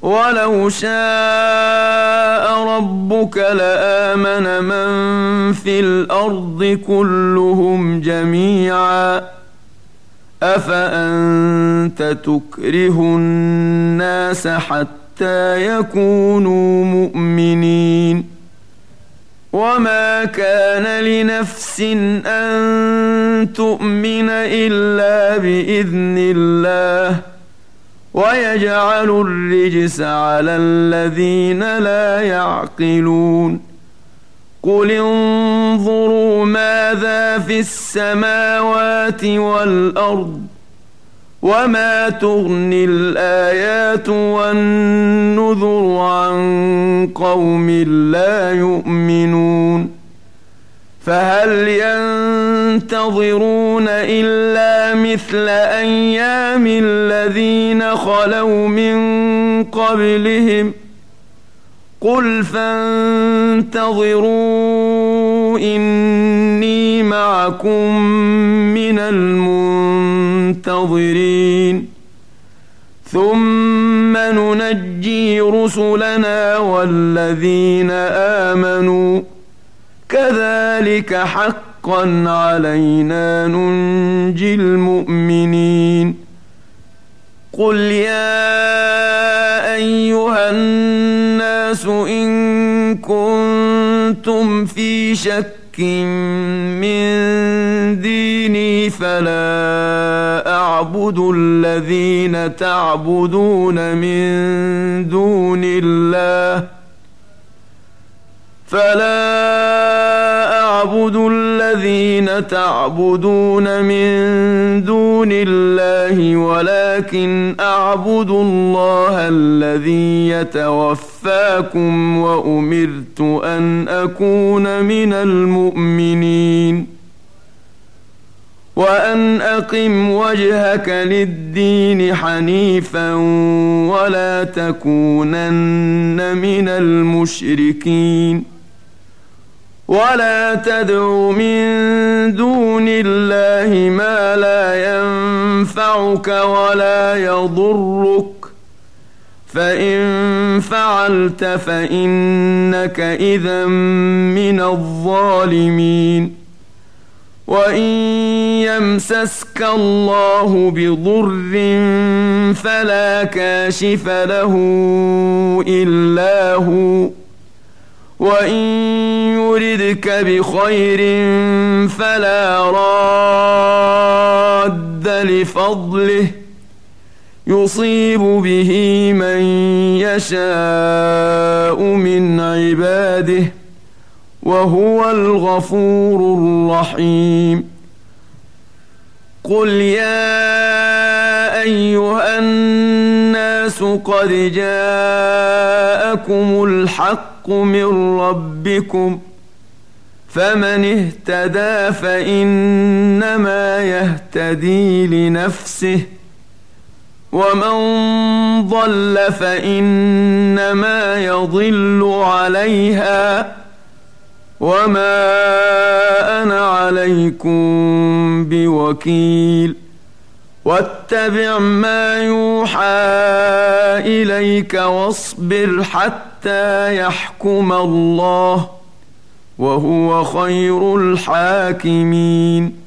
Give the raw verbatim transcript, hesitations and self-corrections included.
ولو شاء ربك لآمن من في الأرض كلهم جميعا أفأنت تكره الناس حتى يكونوا مؤمنين وما كان لنفس أن تؤمن إلا بإذن الله ويجعل الرجس على الذين لا يعقلون قل انظروا ماذا في السماوات والأرض وما تغني الآيات والنذر عن قوم لا يؤمنون فهل ينتظرون إلا مثل أيام الذين خلوا من قبلهم قل فانتظروا إني معكم من المنتظرين ثم ننجي رسلنا والذين آمنوا كذلك حقا علينا ننجي المؤمنين قل يا أيها الناس إن كنتم في شك من ديني فلا أعبد الذين تعبدون من دون الله فلا أعبد الذين تعبدون من دون الله ولكن أعبد الله الذي يتوفاكم وأمرت أن أكون من المؤمنين وأن أقم وجهك للدين حنيفا ولا تكونن من المشركين ولا تدع من دون الله ما لا ينفعك ولا يضرك فإن فعلت فإنك إذا من الظالمين وإن يمسسك الله بضر فلا كاشف له إلا هو وإن يردك بخير فلا راد لفضله يصيب به من يشاء من عباده وهو الغفور الرحيم قل يا أيها الناس قد جاءكم الحق من ربكم فمن اهتدى فإنما يهتدي لنفسه ومن ضل فإنما يضل عليها وما أنا عليكم بوكيل واتبع ما يوحى إليك واصبر حتى يحكم الله وهو خير الحاكمين